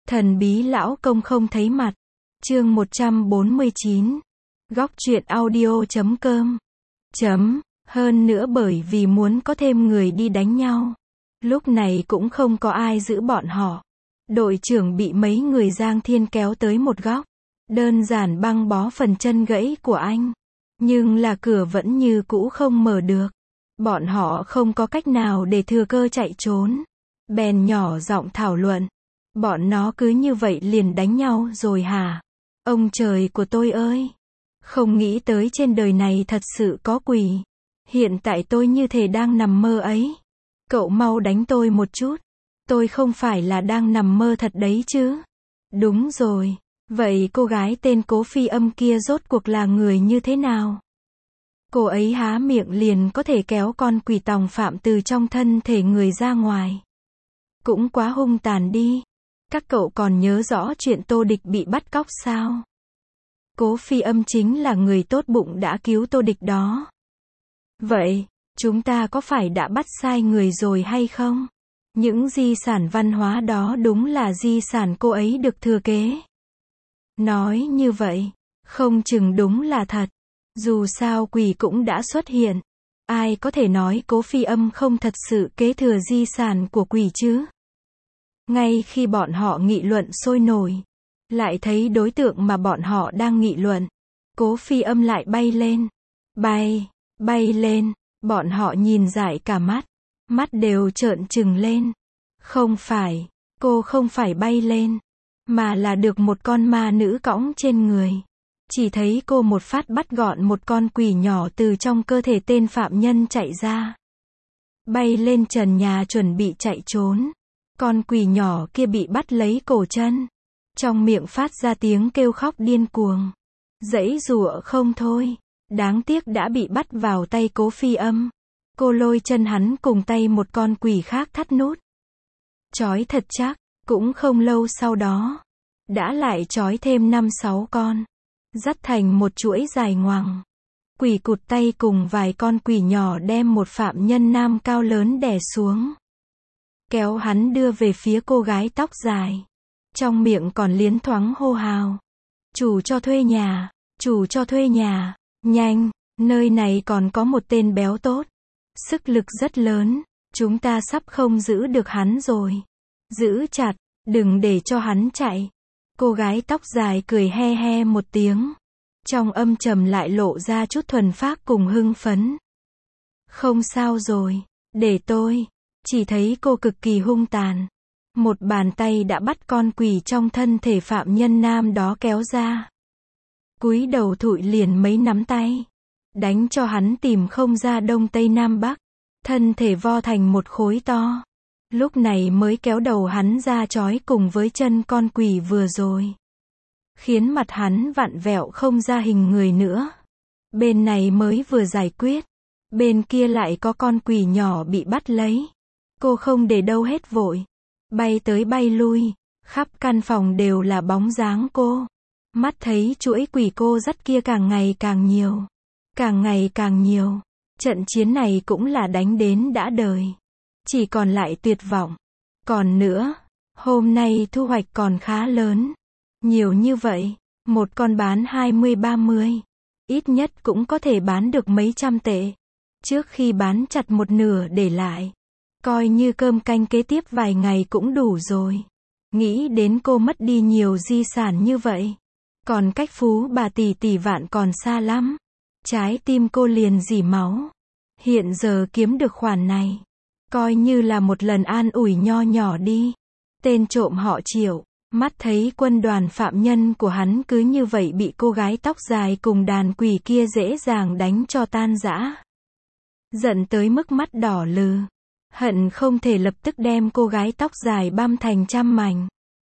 Thần bí lão công không thấy mặt. Chương 149. Góc truyện audio.com. Hơn nữa bởi vì muốn có thêm người đi đánh nhau. Lúc này cũng không có ai giữ bọn họ. Đội trưởng bị mấy người Giang Thiên kéo tới một góc. Đơn giản băng bó phần chân gãy của anh. Nhưng là cửa vẫn như cũ không mở được. Bọn họ không có cách nào để thừa cơ chạy trốn. Bèn nhỏ giọng thảo luận. Bọn nó cứ như vậy liền đánh nhau rồi hả? Ông trời của tôi ơi! Không nghĩ tới trên đời này thật sự có quỷ. Hiện tại tôi như thể đang nằm mơ ấy. Cậu mau đánh tôi một chút. Tôi không phải là đang nằm mơ thật đấy chứ. Đúng rồi. Vậy cô gái tên Cố Phi Âm kia rốt cuộc là người như thế nào? Cô ấy há miệng liền có thể kéo con quỷ tòng phạm từ trong thân thể người ra ngoài. Cũng quá hung tàn đi. Các cậu còn nhớ rõ chuyện Tô Địch bị bắt cóc sao? Cố Phi Âm chính là người tốt bụng đã cứu Tô Địch đó. Vậy, chúng ta có phải đã bắt sai người rồi hay không? Những di sản văn hóa đó đúng là di sản cô ấy được thừa kế. Nói như vậy, không chừng đúng là thật. Dù sao quỷ cũng đã xuất hiện. Ai có thể nói Cố Phi Âm không thật sự kế thừa di sản của quỷ chứ? Ngay khi bọn họ nghị luận sôi nổi, lại thấy đối tượng mà bọn họ đang nghị luận. Cố Phi Âm lại bay lên. Bay lên. Bọn họ nhìn dại cả mắt. Mắt đều trợn trừng lên. Không phải, cô không phải bay lên, mà là được một con ma nữ cõng trên người. Chỉ thấy cô một phát bắt gọn một con quỷ nhỏ từ trong cơ thể tên phạm nhân chạy ra. Bay lên trần nhà chuẩn bị chạy trốn. Con quỷ nhỏ kia bị bắt lấy cổ chân. Trong miệng phát ra tiếng kêu khóc điên cuồng. Giãy giụa không thôi. Đáng tiếc đã bị bắt vào tay Cố Phi Âm. Cô lôi chân hắn cùng tay một con quỷ khác thắt nút. Trói thật chắc. Cũng không lâu sau đó, đã lại trói thêm 5-6 con. Dắt thành một chuỗi dài ngoằng. Quỷ cụt tay cùng vài con quỷ nhỏ đem một phạm nhân nam cao lớn đè xuống. Kéo hắn đưa về phía cô gái tóc dài. Trong miệng còn liến thoáng hô hào. Chủ cho thuê nhà, chủ cho thuê nhà, nhanh, nơi này còn có một tên béo tốt. Sức lực rất lớn, chúng ta sắp không giữ được hắn rồi. Giữ chặt, đừng để cho hắn chạy. Cô gái tóc dài cười he he một tiếng. Trong âm trầm lại lộ ra chút thuần phác cùng hưng phấn. Không sao rồi, để tôi. Chỉ thấy cô cực kỳ hung tàn. Một bàn tay đã bắt con quỷ trong thân thể phạm nhân nam đó kéo ra. Cúi đầu thụi liền mấy nắm tay. Đánh cho hắn tìm không ra đông tây nam bắc. Thân thể vo thành một khối to. Lúc này mới kéo đầu hắn ra trói cùng với chân con quỷ vừa rồi. Khiến mặt hắn vặn vẹo không ra hình người nữa. Bên này mới vừa giải quyết. Bên kia lại có con quỷ nhỏ bị bắt lấy. Cô không để đâu hết vội. Bay tới bay lui. Khắp căn phòng đều là bóng dáng cô. Mắt thấy chuỗi quỷ cô dắt kia càng ngày càng nhiều. Càng ngày càng nhiều. Trận chiến này cũng là đánh đến đã đời. Chỉ còn lại tuyệt vọng. Còn nữa, hôm nay thu hoạch còn khá lớn. Nhiều như vậy, một con bán 20-30. Ít nhất cũng có thể bán được mấy trăm tệ. Trước khi bán chặt một nửa để lại. Coi như cơm canh kế tiếp vài ngày cũng đủ rồi. Nghĩ đến cô mất đi nhiều di sản như vậy. Còn cách phú bà tỷ vạn còn xa lắm. Trái tim cô liền rỉ máu. Hiện giờ kiếm được khoản này. Coi như là một lần an ủi nho nhỏ đi. Tên trộm họ Triệu, mắt thấy quân đoàn phạm nhân của hắn cứ như vậy bị cô gái tóc dài cùng đàn quỷ kia dễ dàng đánh cho tan rã. Giận tới mức mắt đỏ lừ. Hận không thể lập tức đem cô gái tóc dài băm thành trăm mảnh.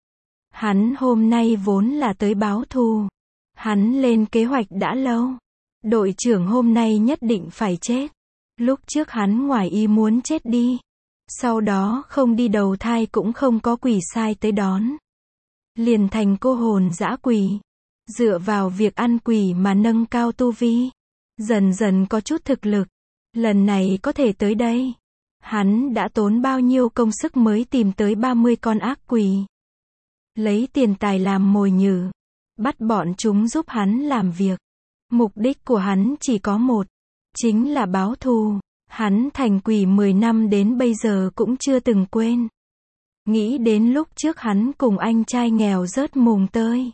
Hắn hôm nay vốn là tới báo thù. Hắn lên kế hoạch đã lâu. Đội trưởng hôm nay nhất định phải chết. Lúc trước hắn ngoài ý muốn chết đi. Sau đó không đi đầu thai cũng không có quỷ sai tới đón. Liền thành cô hồn dã quỷ. Dựa vào việc ăn quỷ mà nâng cao tu vi. Dần dần có chút thực lực. Lần này có thể tới đây. Hắn đã tốn bao nhiêu công sức mới tìm tới 30 con ác quỷ. lấy tiền tài làm mồi nhử, bắt bọn chúng giúp hắn làm việc. Mục đích của hắn chỉ có một, chính là báo thù. Hắn thành quỷ 10 năm đến bây giờ cũng chưa từng quên. Nghĩ đến lúc trước hắn cùng anh trai nghèo rớt mùng tơi,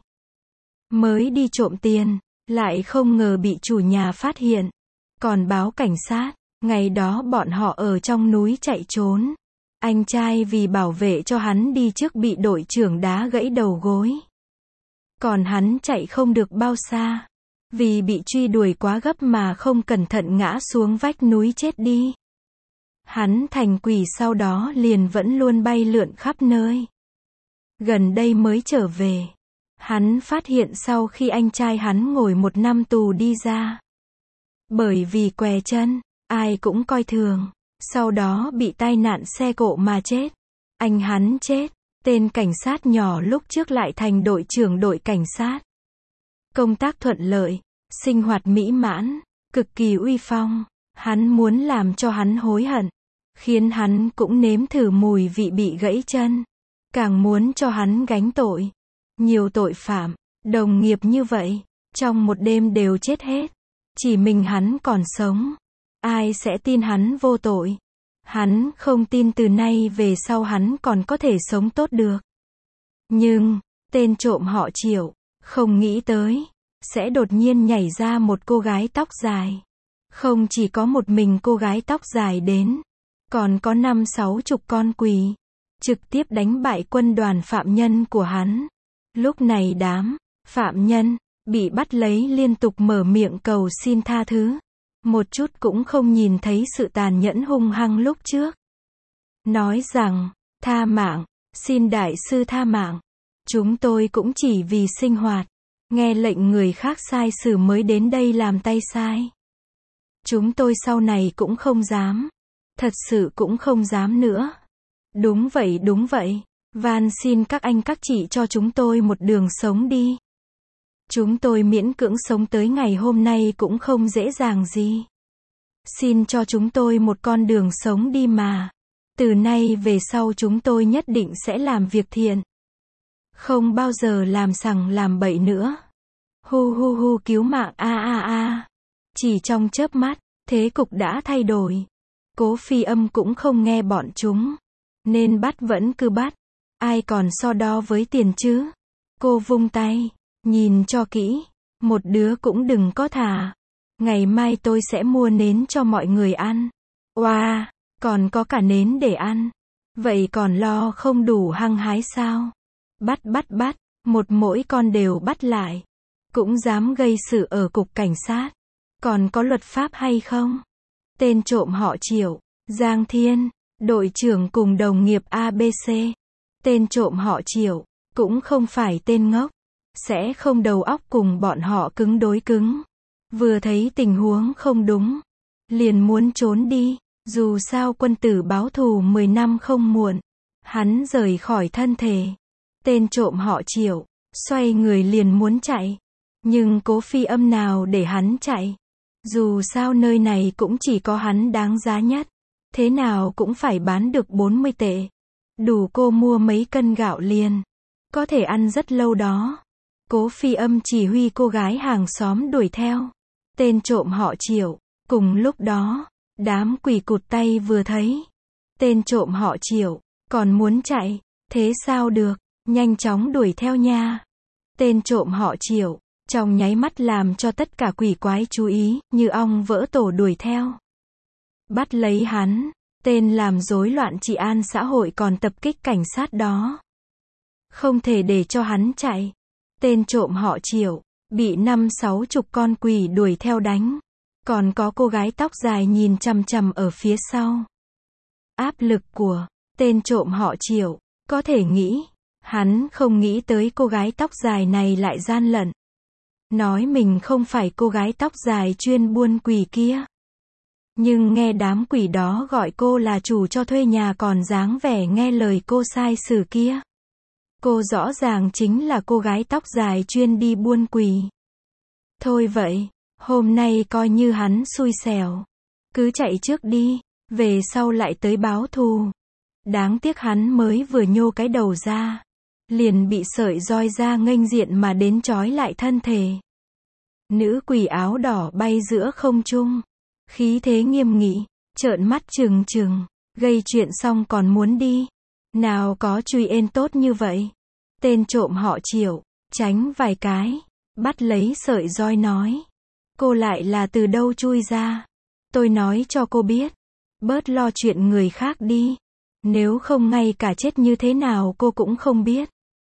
mới đi trộm tiền, lại không ngờ bị chủ nhà phát hiện, còn báo cảnh sát. Ngày đó bọn họ ở trong núi chạy trốn. Anh trai vì bảo vệ cho hắn đi trước bị đội trưởng đá gãy đầu gối. Còn hắn chạy không được bao xa, vì bị truy đuổi quá gấp mà không cẩn thận ngã xuống vách núi chết đi. Hắn thành quỷ sau đó liền vẫn luôn bay lượn khắp nơi. Gần đây mới trở về, hắn phát hiện sau khi anh trai hắn ngồi 1 năm tù đi ra, bởi vì què chân, ai cũng coi thường, sau đó bị tai nạn xe cộ mà chết. Anh hắn chết, tên cảnh sát nhỏ lúc trước lại thành đội trưởng đội cảnh sát. Công tác thuận lợi, sinh hoạt mỹ mãn, cực kỳ uy phong. Hắn muốn làm cho hắn hối hận, khiến hắn cũng nếm thử mùi vị bị gãy chân, càng muốn cho hắn gánh tội. Nhiều tội phạm, đồng nghiệp như vậy, trong một đêm đều chết hết, chỉ mình hắn còn sống. Ai sẽ tin hắn vô tội? Hắn không tin từ nay về sau hắn còn có thể sống tốt được. Nhưng, tên trộm họ Triệu, không nghĩ tới, sẽ đột nhiên nhảy ra một cô gái tóc dài. Không chỉ có một mình cô gái tóc dài đến, còn có 50-60 con quỷ, trực tiếp đánh bại quân đoàn phạm nhân của hắn. Lúc này đám phạm nhân bị bắt lấy liên tục mở miệng cầu xin tha thứ, một chút cũng không nhìn thấy sự tàn nhẫn hung hăng lúc trước. Nói rằng, tha mạng, xin đại sư tha mạng. Chúng tôi cũng chỉ vì sinh hoạt, nghe lệnh người khác sai xử mới đến đây làm tay sai. Chúng tôi sau này cũng không dám, thật sự cũng không dám nữa. Đúng vậy, van xin các anh các chị cho chúng tôi một đường sống đi. Chúng tôi miễn cưỡng sống tới ngày hôm nay cũng không dễ dàng gì. Xin cho chúng tôi một con đường sống đi mà. Từ nay về sau chúng tôi nhất định sẽ làm việc thiện, không bao giờ làm sằng làm bậy nữa. Hu hu hu, cứu mạng a a a. Chỉ trong chớp mắt, thế cục đã thay đổi. Cố Phi Âm cũng không nghe bọn chúng, nên bắt vẫn cứ bắt. Ai còn so đo với tiền chứ? Cô vung tay, nhìn cho kỹ, một đứa cũng đừng có thả. Ngày mai tôi sẽ mua nến cho mọi người ăn. Oa, còn có cả nến để ăn. Vậy còn lo không đủ hăng hái sao? Bắt, mỗi con đều bắt lại. Cũng dám gây sự ở cục cảnh sát. Còn có luật pháp hay không? Tên trộm họ Triệu, Giang Thiên, đội trưởng cùng đồng nghiệp ABC. Tên trộm họ Triệu, cũng không phải tên ngốc, sẽ không đầu óc cùng bọn họ cứng đối cứng. Vừa thấy tình huống không đúng, liền muốn trốn đi. Dù sao quân tử báo thù 10 năm không muộn. Hắn rời khỏi thân thể. Tên trộm họ Triệu, xoay người liền muốn chạy. Nhưng Cố Phi Âm nào để hắn chạy. Dù sao nơi này cũng chỉ có hắn đáng giá nhất. Thế nào cũng phải bán được 40 tệ. Đủ cô mua mấy cân gạo liền. Có thể ăn rất lâu đó. Cố Phi Âm chỉ huy cô gái hàng xóm đuổi theo. Tên trộm họ Triệu. Cùng lúc đó, đám quỷ cụt tay vừa thấy tên trộm họ Triệu, còn muốn chạy. Thế sao được, nhanh chóng đuổi theo nha. Tên trộm họ Triệu, trong nháy mắt làm cho tất cả quỷ quái chú ý, như ong vỡ tổ đuổi theo. Bắt lấy hắn, tên làm rối loạn trị an xã hội còn tập kích cảnh sát đó. Không thể để cho hắn chạy. Tên trộm họ Triệu, bị 50-60 con quỷ đuổi theo đánh. Còn có cô gái tóc dài nhìn chằm chằm ở phía sau. Áp lực của tên trộm họ Triệu, có thể nghĩ, hắn không nghĩ tới cô gái tóc dài này lại gian lận. Nói mình không phải cô gái tóc dài chuyên buôn quỷ kia. Nhưng nghe đám quỷ đó gọi cô là chủ cho thuê nhà còn dáng vẻ nghe lời cô sai sử kia. Cô rõ ràng chính là cô gái tóc dài chuyên đi buôn quỷ. Thôi vậy, hôm nay coi như hắn xui xẻo. Cứ chạy trước đi, về sau lại tới báo thù. Đáng tiếc hắn mới vừa nhô cái đầu ra. liền bị sợi roi da nghênh diện mà đến trói lại thân thể. Nữ quỷ áo đỏ bay giữa không trung, khí thế nghiêm nghị, trợn mắt trừng trừng, gây chuyện xong còn muốn đi. Nào có truy ên tốt như vậy. Tên trộm họ Triệu, tránh vài cái, bắt lấy sợi roi nói. Cô lại là từ đâu chui ra? Tôi nói cho cô biết, bớt lo chuyện người khác đi. Nếu không ngay cả chết như thế nào cô cũng không biết.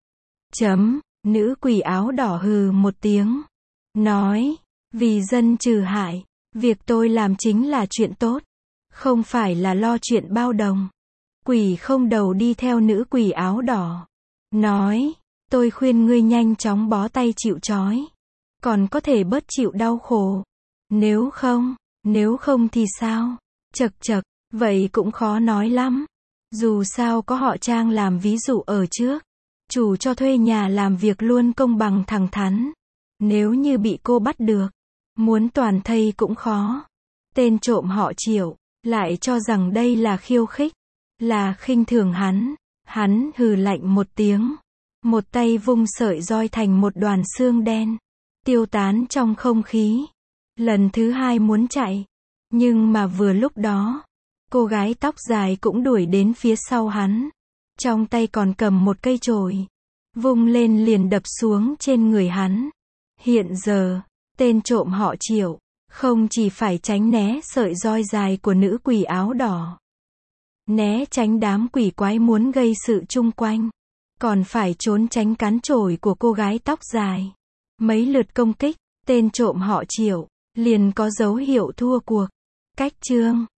Nữ quỷ áo đỏ hừ một tiếng. Nói, vì dân trừ hại, việc tôi làm chính là chuyện tốt. Không phải là lo chuyện bao đồng. Quỷ không đầu đi theo nữ quỷ áo đỏ. Nói, tôi khuyên ngươi nhanh chóng bó tay chịu trói. Còn có thể bớt chịu đau khổ. Nếu không thì sao? Chậc chậc, vậy cũng khó nói lắm. Dù sao có họ Trang làm ví dụ ở trước. Chủ cho thuê nhà làm việc luôn công bằng thẳng thắn. Nếu như bị cô bắt được, muốn toàn thây cũng khó. Tên trộm họ Triệu, lại cho rằng đây là khiêu khích, là khinh thường hắn. Hắn hừ lạnh một tiếng. Một tay vung sợi roi thành một đoàn xương đen. Tiêu tán trong không khí. Lần thứ hai muốn chạy. Nhưng mà vừa lúc đó, cô gái tóc dài cũng đuổi đến phía sau hắn. Trong tay còn cầm một cây chổi. Vung lên liền đập xuống trên người hắn. Hiện giờ, tên trộm họ Triệu, không chỉ phải tránh né sợi roi dài của nữ quỷ áo đỏ. Né tránh đám quỷ quái muốn gây sự chung quanh. Còn phải trốn tránh cán chổi của cô gái tóc dài. Mấy lượt công kích, tên trộm họ Triệu, liền có dấu hiệu thua cuộc. Cách chương